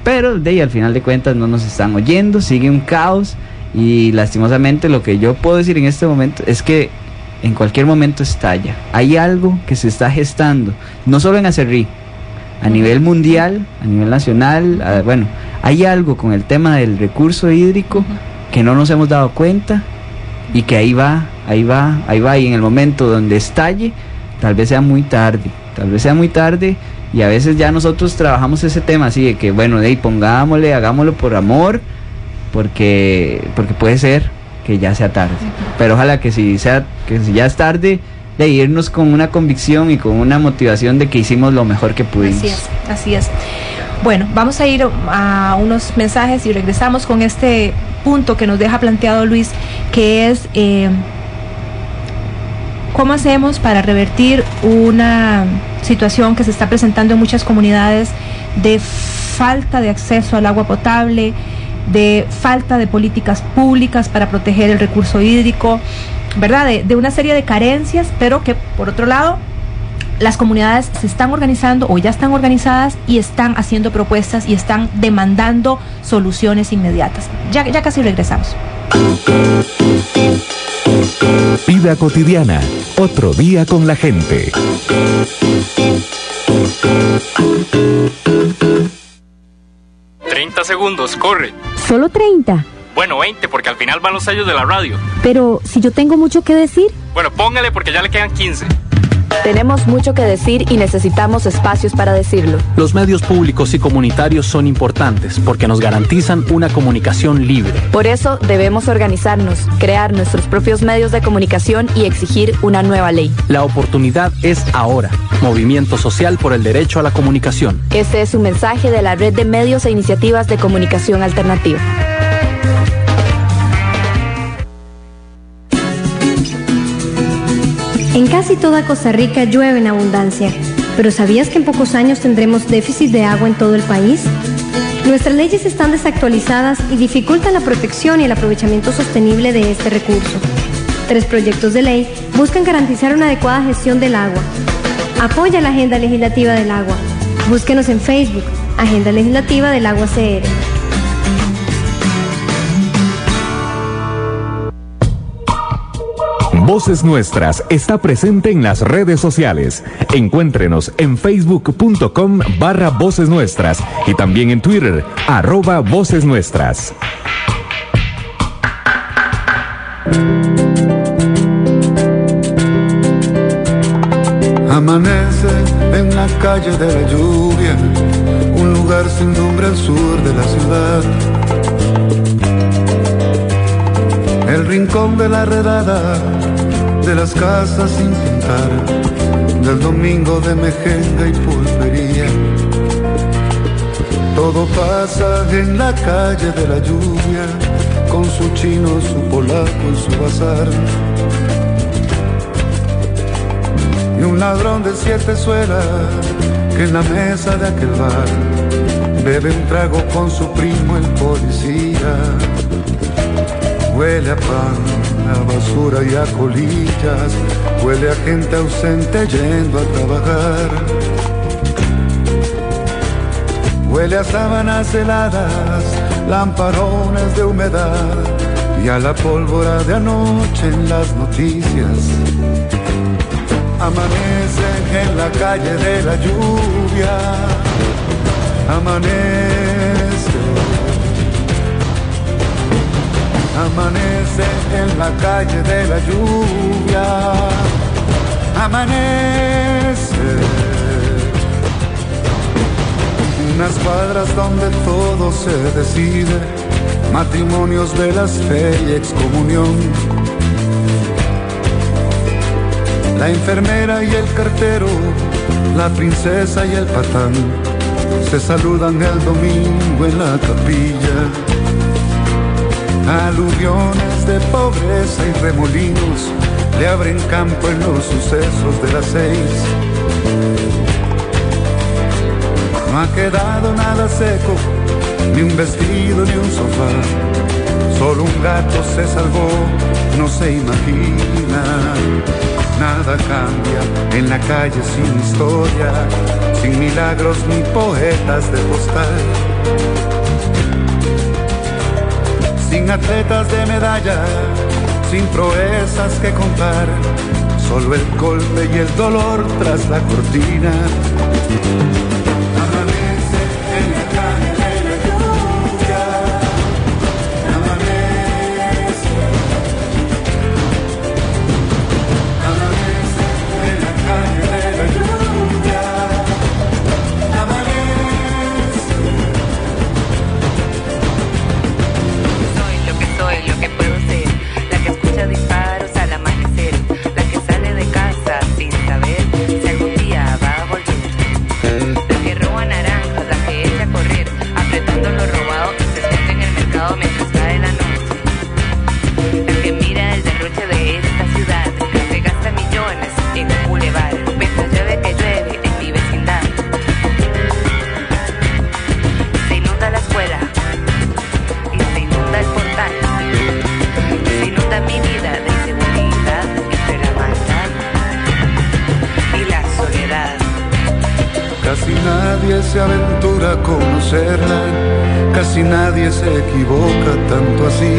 pero de ahí al final de cuentas no nos están oyendo, sigue un caos y lastimosamente lo que yo puedo decir en este momento es que en cualquier momento estalla. Hay algo que se está gestando, no solo en Acerrí, a nivel mundial, a nivel nacional, bueno, hay algo con el tema del recurso hídrico que no nos hemos dado cuenta y que ahí va, y en el momento donde estalle, tal vez sea muy tarde, y a veces ya nosotros trabajamos ese tema así de que, bueno, de ahí pongámosle, hagámoslo por amor, porque puede ser que ya sea tarde, pero ojalá que si ya es tarde, de irnos con una convicción y con una motivación de que hicimos lo mejor que pudimos. Así es. Bueno, vamos a ir a unos mensajes y regresamos con este punto que nos deja planteado Luis, que es ¿cómo hacemos para revertir una situación que se está presentando en muchas comunidades de falta de acceso al agua potable, de falta de políticas públicas para proteger el recurso hídrico, ¿verdad? De una serie de carencias, pero que por otro lado las comunidades se están organizando o ya están organizadas y están haciendo propuestas y están demandando soluciones inmediatas. Ya casi regresamos. Vida cotidiana, otro día con la gente. Segundos, corre. ¿Solo 30? Bueno, 20, porque al final van los sellos de la radio. Pero si yo tengo mucho que decir. Bueno, póngale porque ya le quedan 15. Tenemos mucho que decir y necesitamos espacios para decirlo. Los medios públicos y comunitarios son importantes porque nos garantizan una comunicación libre. Por eso debemos organizarnos, crear nuestros propios medios de comunicación y exigir una nueva ley. La oportunidad es ahora. Movimiento Social por el Derecho a la Comunicación. Este es un mensaje de la Red de Medios e Iniciativas de Comunicación Alternativa. En casi toda Costa Rica llueve en abundancia, pero ¿sabías que en pocos años tendremos déficit de agua en todo el país? Nuestras leyes están desactualizadas y dificultan la protección y el aprovechamiento sostenible de este recurso. 3 proyectos de ley buscan garantizar una adecuada gestión del agua. Apoya la Agenda Legislativa del Agua. Búsquenos en Facebook, Agenda Legislativa del Agua CR. Voces Nuestras está presente en las redes sociales. Encuéntrenos en facebook.com/Voces Nuestras y también en Twitter, @Voces Nuestras. Amanece en la calle de la lluvia, un lugar sin nombre al sur de la ciudad. El rincón de la redada, de las casas sin pintar, del domingo de mejenga y pulpería. Todo pasa en la calle de la lluvia, con su chino, su polaco y su bazar. Y un ladrón de 7 suelas que en la mesa de aquel bar bebe un trago con su primo el policía. Huele a pan, a basura y a colillas, huele a gente ausente yendo a trabajar. Huele a sábanas heladas, lamparones de humedad y a la pólvora de anoche en las noticias. Amanecen en la calle de la lluvia, amanece. Amanece en la calle de la lluvia, amanece. Unas cuadras donde todo se decide, matrimonios, velas, fe y excomunión. La enfermera y el cartero, la princesa y el patán, se saludan el domingo en la capilla. Aluviones de pobreza y remolinos le abren campo en los sucesos de las 6. No ha quedado nada seco, ni un vestido ni un sofá. Solo un gato se salvó, no se imagina. Nada cambia en la calle sin historia, sin milagros ni poetas de postal, sin atletas de medalla, sin proezas que contar, solo el golpe y el dolor tras la cortina. Amanece en la calle de la lluvia, amanece, amanece en la calle de la lluvia, amanece. Soy lo que puedo ser, la que escucha disparos al amanecer, la que sale de casa sin saber si algún día va a volver, la que roba naranjas, la que echa a correr, apretando lo robado y se esconde en el mercado mientras cae la noche, la que mira el derroche de esta ciudad, que se gasta millones en un bulevar, mientras llueve que llueve en mi vecindad, se inunda la escuela y se inunda el portal, se inunda mi vida de inseguridad entre la maldad y la soledad. Casi nadie se aventura a conocerla, casi nadie se equivoca tanto así.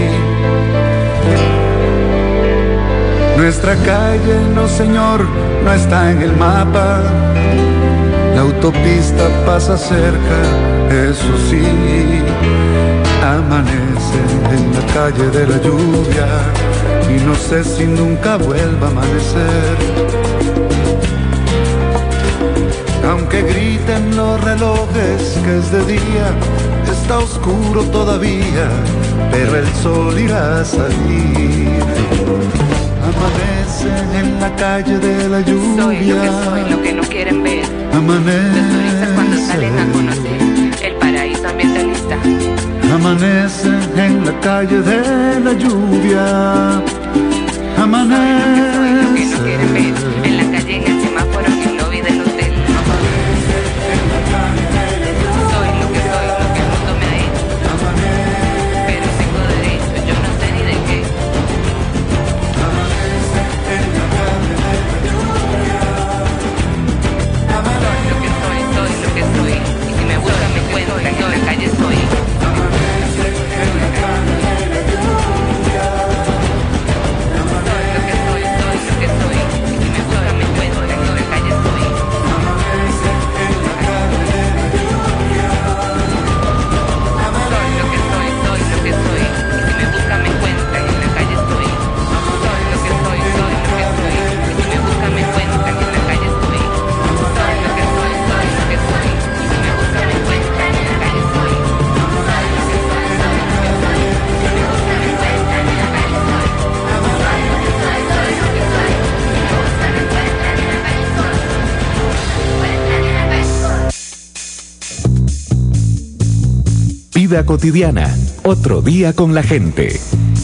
Nuestra calle, no señor, no está en el mapa, la autopista pasa cerca, eso sí. Amanece en la calle de la lluvia y no sé si nunca vuelva a amanecer. Aunque griten los relojes que es de día, está oscuro todavía, pero el sol irá a salir. Amanece en la calle de la lluvia. Soy lo que no quieren ver. Amanece. Los turistas cuando salen a conocer el paraíso ambientalista. Amanece en la calle de la lluvia. Amanece. Soy lo que no quieren ver. En la calle, en el semáforo, en el lobby del hotel. Soy lo que el mundo me ha hecho. Pero tengo derecho, yo no sé ni de qué. Soy lo que soy. Y si me buscan me encuentran, en la calle soy. Vida cotidiana, otro día con la gente.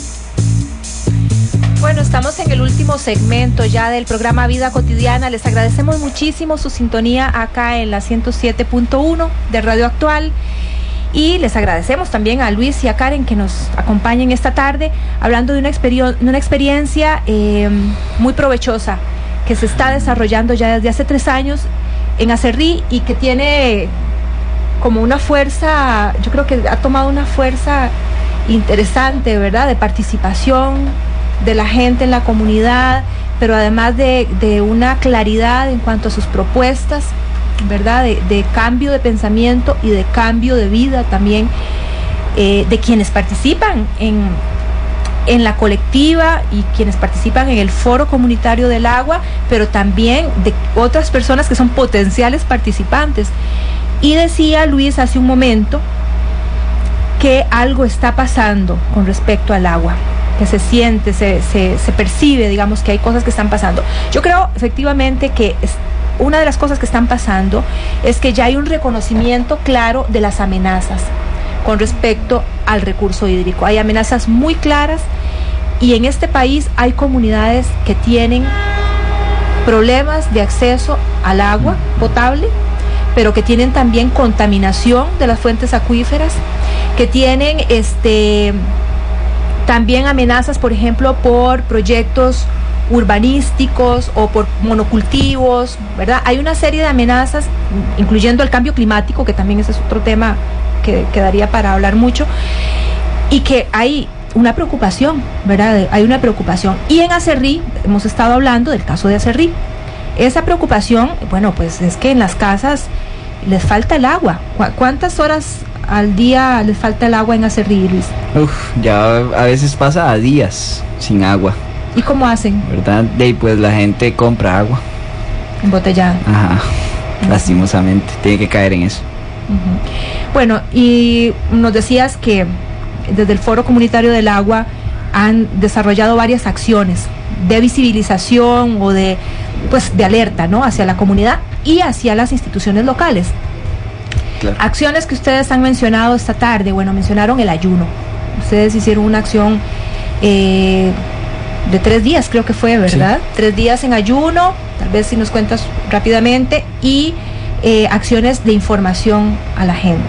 Bueno, estamos en el último segmento ya del programa Vida Cotidiana. Les agradecemos muchísimo su sintonía acá en la 107.1 de Radio Actual. Y les agradecemos también a Luis y a Karen que nos acompañen esta tarde hablando de una experiencia muy provechosa que se está desarrollando ya desde hace 3 años en Acerrí y que tiene como una fuerza, yo creo que ha tomado una fuerza interesante, ¿verdad?, de participación de la gente en la comunidad, pero además de una claridad en cuanto a sus propuestas, ¿verdad?, de cambio de pensamiento y de cambio de vida también, de quienes participan en la colectiva y quienes participan en el foro comunitario del agua, pero también de otras personas que son potenciales participantes. Y decía Luis hace un momento que algo está pasando con respecto al agua, que se siente, se percibe, digamos, que hay cosas que están pasando. Yo creo efectivamente que una de las cosas que están pasando es que ya hay un reconocimiento claro de las amenazas con respecto al recurso hídrico. Hay amenazas muy claras y en este país hay comunidades que tienen problemas de acceso al agua potable, pero que tienen también contaminación de las fuentes acuíferas, que tienen también amenazas, por ejemplo, por proyectos urbanísticos o por monocultivos, ¿verdad? Hay una serie de amenazas, incluyendo el cambio climático, que también ese es otro tema que quedaría para hablar mucho, y que hay una preocupación, ¿verdad? Hay una preocupación. Y en Acerrí, hemos estado hablando del caso de Acerrí. Esa preocupación, bueno, pues es que en las casas les falta el agua. ¿Cuántas horas al día les falta el agua en Acerrí, Luis? Ya a veces pasa a días sin agua. ¿Y cómo hacen? ¿Verdad? Y pues la gente compra agua embotellada. Ajá, lastimosamente, tiene que caer en eso. Bueno, y nos decías que desde el Foro Comunitario del Agua han desarrollado varias acciones de visibilización o de alerta, ¿no?, hacia la comunidad y hacia las instituciones locales. Claro. Acciones que ustedes han mencionado esta tarde, bueno, mencionaron el ayuno. Ustedes hicieron una acción de 3 días, creo que fue, ¿verdad? Sí. 3 días en ayuno, tal vez si nos cuentas rápidamente, y acciones de información a la gente.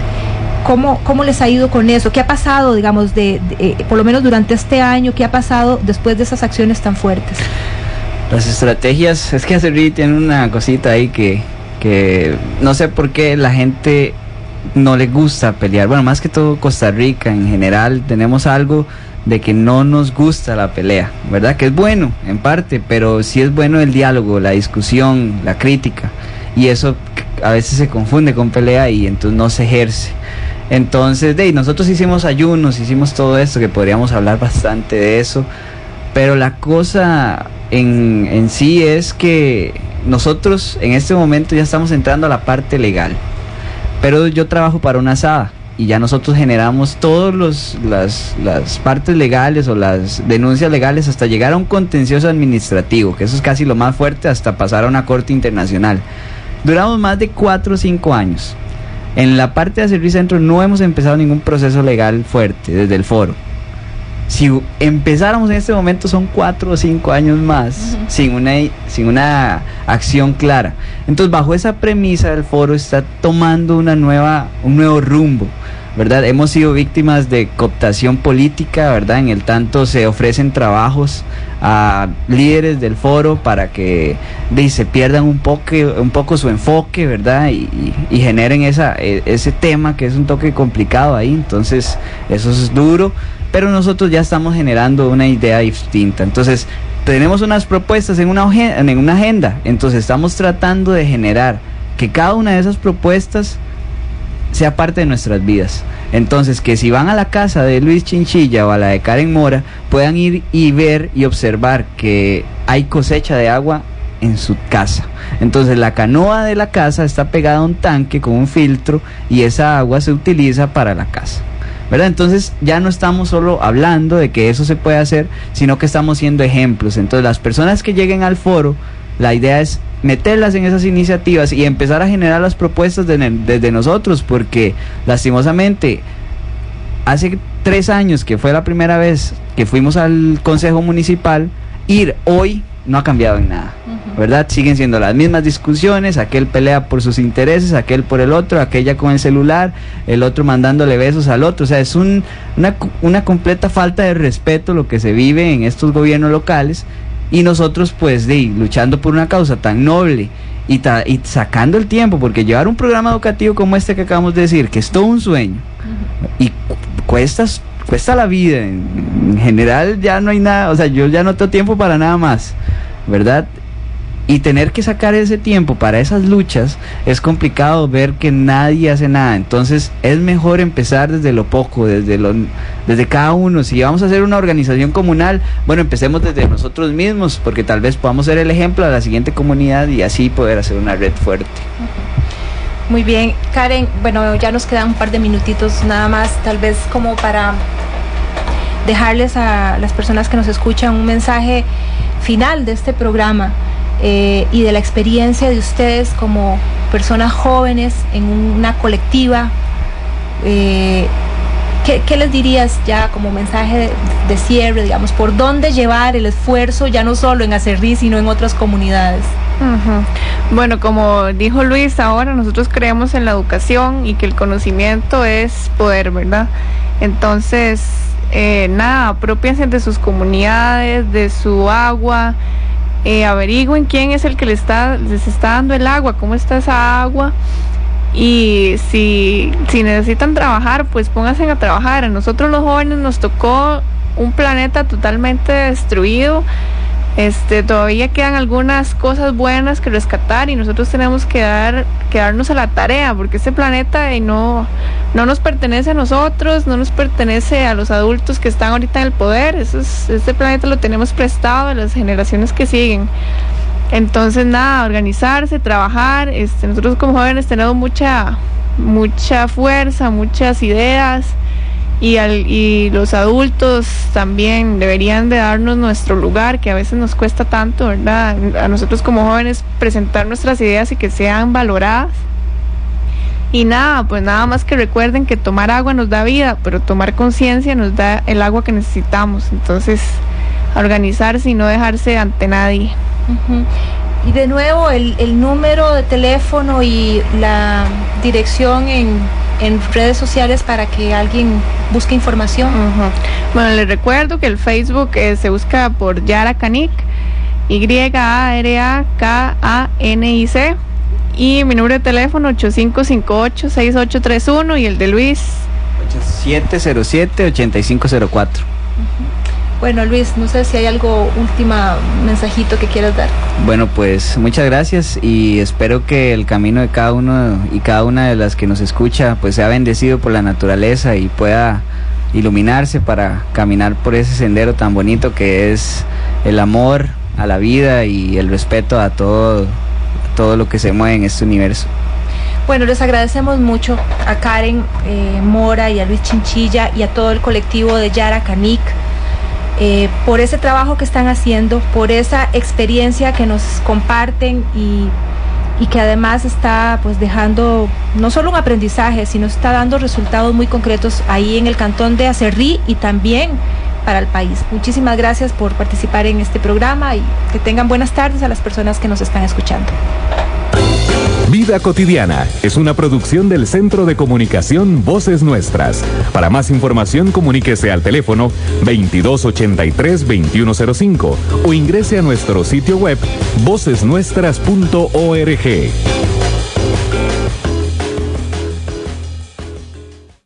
¿Cómo les ha ido con eso? ¿Qué ha pasado, digamos, por lo menos durante este año, qué ha pasado después de esas acciones tan fuertes? Las estrategias, es que Acerrí tiene una cosita ahí que no sé por qué la gente no le gusta pelear. Bueno, más que todo Costa Rica en general tenemos algo de que no nos gusta la pelea, ¿verdad? Que es bueno en parte, pero sí es bueno el diálogo, la discusión, la crítica, y eso a veces se confunde con pelea y entonces no se ejerce. Entonces, nosotros hicimos ayunos, hicimos todo esto, que podríamos hablar bastante de eso, pero la cosa en sí es que nosotros en este momento ya estamos entrando a la parte legal, pero yo trabajo para una asada y ya nosotros generamos todas las partes legales o las denuncias legales hasta llegar a un contencioso administrativo, que eso es casi lo más fuerte, hasta pasar a una corte internacional. Duramos más de 4 o 5 años. En la parte de Acerrí Centro no hemos empezado ningún proceso legal fuerte desde el foro. Si empezáramos en este momento son 4 o 5 años más, sin una acción clara. Entonces, bajo esa premisa, el foro está tomando un nuevo rumbo, ¿verdad? Hemos sido víctimas de cooptación política, ¿verdad? En el tanto se ofrecen trabajos a líderes del foro para que se pierdan un poco su enfoque, ¿verdad? Y generen ese tema que es un toque complicado ahí. Entonces eso es duro, pero nosotros ya estamos generando una idea distinta. Entonces tenemos unas propuestas en una agenda, entonces estamos tratando de generar que cada una de esas propuestas sea parte de nuestras vidas. Entonces, que si van a la casa de Luis Chinchilla o a la de Karen Mora, puedan ir y ver y observar que hay cosecha de agua en su casa. Entonces, la canoa de la casa está pegada a un tanque con un filtro y esa agua se utiliza para la casa, ¿verdad? Entonces, ya no estamos solo hablando de que eso se puede hacer, sino que estamos siendo ejemplos. Entonces, las personas que lleguen al foro, la idea es meterlas en esas iniciativas y empezar a generar las propuestas desde nosotros, porque lastimosamente hace 3 años que fue la primera vez que fuimos al Consejo Municipal, hoy no ha cambiado en nada, ¿verdad? Siguen siendo las mismas discusiones, aquel pelea por sus intereses, aquel por el otro, aquella con el celular, el otro mandándole besos al otro. O sea, es una completa falta de respeto lo que se vive en estos gobiernos locales. Y nosotros pues luchando por una causa tan noble y sacando el tiempo, porque llevar un programa educativo como este que acabamos de decir, que es todo un sueño, y cuesta la vida, en general ya no hay nada, o sea, yo ya no tengo tiempo para nada más, ¿verdad? Y tener que sacar ese tiempo para esas luchas es complicado, ver que nadie hace nada. Entonces es mejor empezar desde lo poco, desde cada uno. Si vamos a hacer una organización comunal, bueno, empecemos desde nosotros mismos, porque tal vez podamos ser el ejemplo a la siguiente comunidad y así poder hacer una red fuerte. Muy bien, Karen, bueno, ya nos quedan un par de minutitos nada más, tal vez como para dejarles a las personas que nos escuchan un mensaje final de este programa. Y de la experiencia de ustedes como personas jóvenes en una colectiva, ¿qué les dirías ya como mensaje de cierre, digamos, por dónde llevar el esfuerzo, ya no solo en Acerrí, sino en otras comunidades? Bueno, como dijo Luis ahora, nosotros creemos en la educación y que el conocimiento es poder, ¿verdad? Entonces, apropiense de sus comunidades, de su agua, averigüen quién es el que les está dando el agua, cómo está esa agua, y si necesitan trabajar, pues pónganse a trabajar. A nosotros los jóvenes nos tocó un planeta totalmente destruido. Todavía quedan algunas cosas buenas que rescatar y nosotros tenemos que darnos a la tarea, porque este planeta no nos pertenece a nosotros, no nos pertenece a los adultos que están ahorita en el poder. Este planeta lo tenemos prestado a las generaciones que siguen. Entonces organizarse, trabajar. Nosotros como jóvenes tenemos mucha fuerza, muchas ideas. Y los adultos también deberían de darnos nuestro lugar, que a veces nos cuesta tanto, ¿verdad? A nosotros como jóvenes presentar nuestras ideas y que sean valoradas. Y pues nada más que recuerden que tomar agua nos da vida, pero tomar conciencia nos da el agua que necesitamos. Entonces, a organizarse y no dejarse ante nadie. Y de nuevo, el número de teléfono y la dirección en redes sociales para que alguien busque información. Bueno, les recuerdo que el Facebook se busca por Yara Canic, YARAKANIC, y mi número de teléfono 8558-6831 y el de Luis 8707-8504. Bueno, Luis, no sé si hay algo, última mensajito que quieras dar. Bueno, pues muchas gracias y espero que el camino de cada uno y cada una de las que nos escucha pues sea bendecido por la naturaleza y pueda iluminarse para caminar por ese sendero tan bonito que es el amor a la vida y el respeto a todo lo que se mueve en este universo. Bueno, les agradecemos mucho a Karen Mora y a Luis Chinchilla y a todo el colectivo de Yara Canic por ese trabajo que están haciendo, por esa experiencia que nos comparten y que además está pues dejando no solo un aprendizaje, sino está dando resultados muy concretos ahí en el cantón de Acerrí y también para el país. Muchísimas gracias por participar en este programa y que tengan buenas tardes a las personas que nos están escuchando. Vida Cotidiana es una producción del Centro de Comunicación Voces Nuestras. Para más información, comuníquese al teléfono 2283-2105 o ingrese a nuestro sitio web vocesnuestras.org.